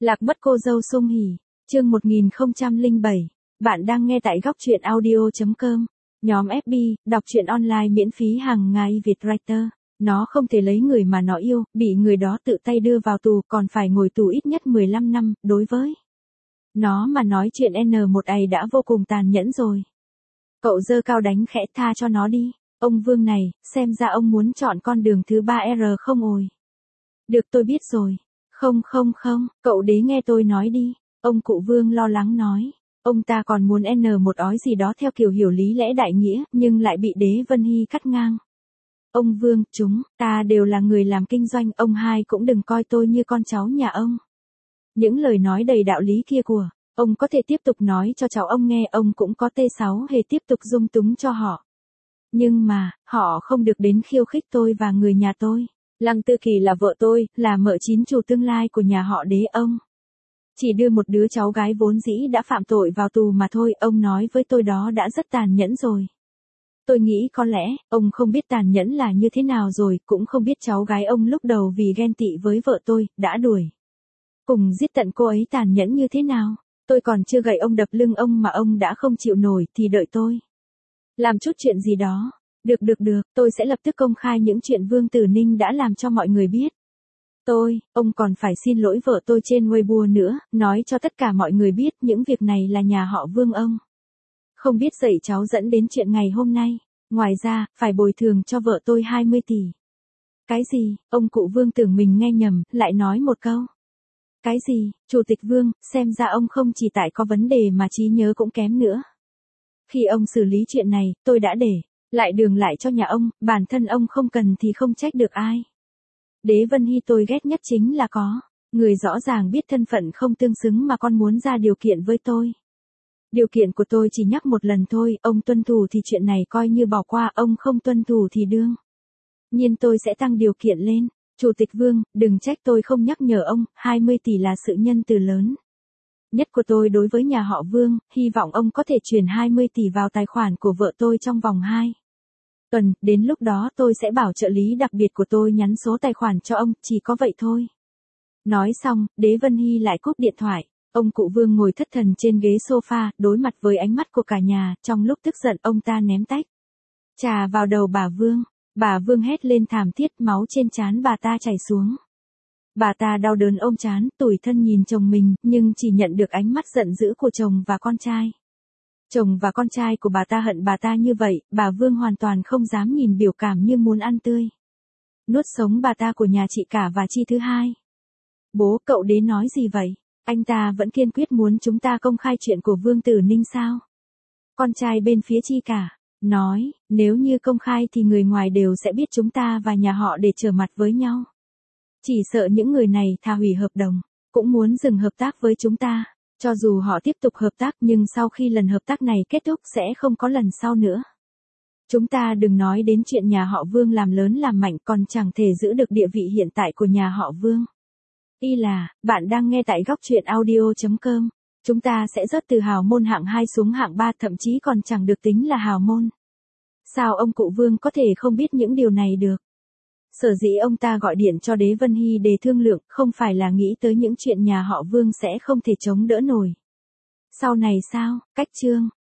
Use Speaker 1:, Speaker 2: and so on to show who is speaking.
Speaker 1: Lạc mất cô dâu Sung Hỉ, chương 1007. Bạn đang nghe tại góc truyện audio.com. Nhóm FB, đọc truyện online miễn phí hàng ngày Việt Writer. Nó không thể lấy người mà nó yêu, bị người đó tự tay đưa vào tù còn phải ngồi tù ít nhất 15 năm, đối với nó mà nói chuyện N1A đã vô cùng tàn nhẫn rồi. Cậu giơ cao đánh khẽ, tha cho nó đi. Ông Vương này, xem ra ông muốn chọn con đường thứ 3R không ồi. Được, tôi biết rồi. Không, cậu đế nghe tôi nói đi. Ông cụ Vương lo lắng nói. Ông ta còn muốn một ói gì đó theo kiểu hiểu lý lẽ đại nghĩa, nhưng lại bị đế Vân Hy cắt ngang. Ông Vương, chúng ta đều là người làm kinh doanh, ông hai cũng đừng coi tôi như con cháu nhà ông. Những lời nói đầy đạo lý kia của ông có thể tiếp tục nói cho cháu ông nghe, ông cũng có T6 hề tiếp tục dung túng cho họ. Nhưng mà, họ không được đến khiêu khích tôi và người nhà tôi. Lăng Tư Kỳ là vợ tôi, là mợ chín chủ tương lai của nhà họ đế ông. Chỉ đưa một đứa cháu gái vốn dĩ đã phạm tội vào tù mà thôi, ông nói với tôi đó đã rất tàn nhẫn rồi. Tôi nghĩ có lẽ, ông không biết tàn nhẫn là như thế nào rồi, cũng không biết cháu gái ông lúc đầu vì ghen tị với vợ tôi, đã đuổi cùng giết tận cô ấy tàn nhẫn như thế nào. Tôi còn chưa gậy ông đập lưng ông mà ông đã không chịu nổi thì đợi tôi làm chút chuyện gì đó. Được, tôi sẽ lập tức công khai những chuyện Vương Tử Ninh đã làm cho mọi người biết. Ông còn phải xin lỗi vợ tôi trên Weibo nữa, nói cho tất cả mọi người biết những việc này là nhà họ Vương ông không biết dạy cháu dẫn đến chuyện ngày hôm nay. Ngoài ra, phải bồi thường cho vợ tôi 20 tỷ. Cái gì? Ông cụ Vương tưởng mình nghe nhầm, lại nói một câu. Cái gì? Chủ tịch Vương, xem ra ông không chỉ tại có vấn đề mà trí nhớ cũng kém nữa. Khi ông xử lý chuyện này, tôi đã để lại đường lại cho nhà ông, bản thân ông không cần thì không trách được ai. Đế Vân Hy tôi ghét nhất chính là có người rõ ràng biết thân phận không tương xứng mà còn muốn ra điều kiện với tôi. Điều kiện của tôi chỉ nhắc một lần thôi, ông tuân thủ thì chuyện này coi như bỏ qua, ông không tuân thủ thì đương nhiên tôi sẽ tăng điều kiện lên. Chủ tịch Vương, đừng trách tôi không nhắc nhở ông, 20 tỷ là sự nhân từ lớn nhất của tôi đối với nhà họ Vương, hy vọng ông có thể chuyển 20 tỷ vào tài khoản của vợ tôi trong vòng 2 tuần, đến lúc đó tôi sẽ bảo trợ lý đặc biệt của tôi nhắn số tài khoản cho ông, chỉ có vậy thôi. Nói xong, đế Vân Hy lại cúp điện thoại. Ông cụ Vương ngồi thất thần trên ghế sofa, đối mặt với ánh mắt của cả nhà, trong lúc tức giận ông ta ném tách trà vào đầu bà Vương. Bà Vương hét lên thảm thiết, máu trên trán bà ta chảy xuống. Bà ta đau đớn ôm trán, tủi thân nhìn chồng mình, nhưng chỉ nhận được ánh mắt giận dữ của chồng và con trai. Chồng và con trai của bà ta hận bà ta như vậy, bà Vương hoàn toàn không dám nhìn biểu cảm như muốn ăn tươi nuốt sống bà ta của nhà chị cả và chi thứ hai. Bố, cậu đế nói gì vậy? Anh ta vẫn kiên quyết muốn chúng ta công khai chuyện của Vương Tử Ninh sao? Con trai bên phía chi cả nói, nếu như công khai thì người ngoài đều sẽ biết chúng ta và nhà họ để trở mặt với nhau. Chỉ sợ những người này thà hủy hợp đồng, cũng muốn dừng hợp tác với chúng ta. Cho dù họ tiếp tục hợp tác nhưng sau khi lần hợp tác này kết thúc sẽ không có lần sau nữa. Chúng ta đừng nói đến chuyện nhà họ Vương làm lớn làm mạnh còn chẳng thể giữ được địa vị hiện tại của nhà họ Vương. Bạn đang nghe tại góc truyện audio.com. Chúng ta sẽ rớt từ hào môn hạng 2 xuống hạng 3, thậm chí còn chẳng được tính là hào môn. Sao ông cụ Vương có thể không biết những điều này được? Sở dĩ ông ta gọi điện cho đế Vân Hy để thương lượng, không phải là nghĩ tới những chuyện nhà họ Vương sẽ không thể chống đỡ nổi. Sau này sao? Cách chương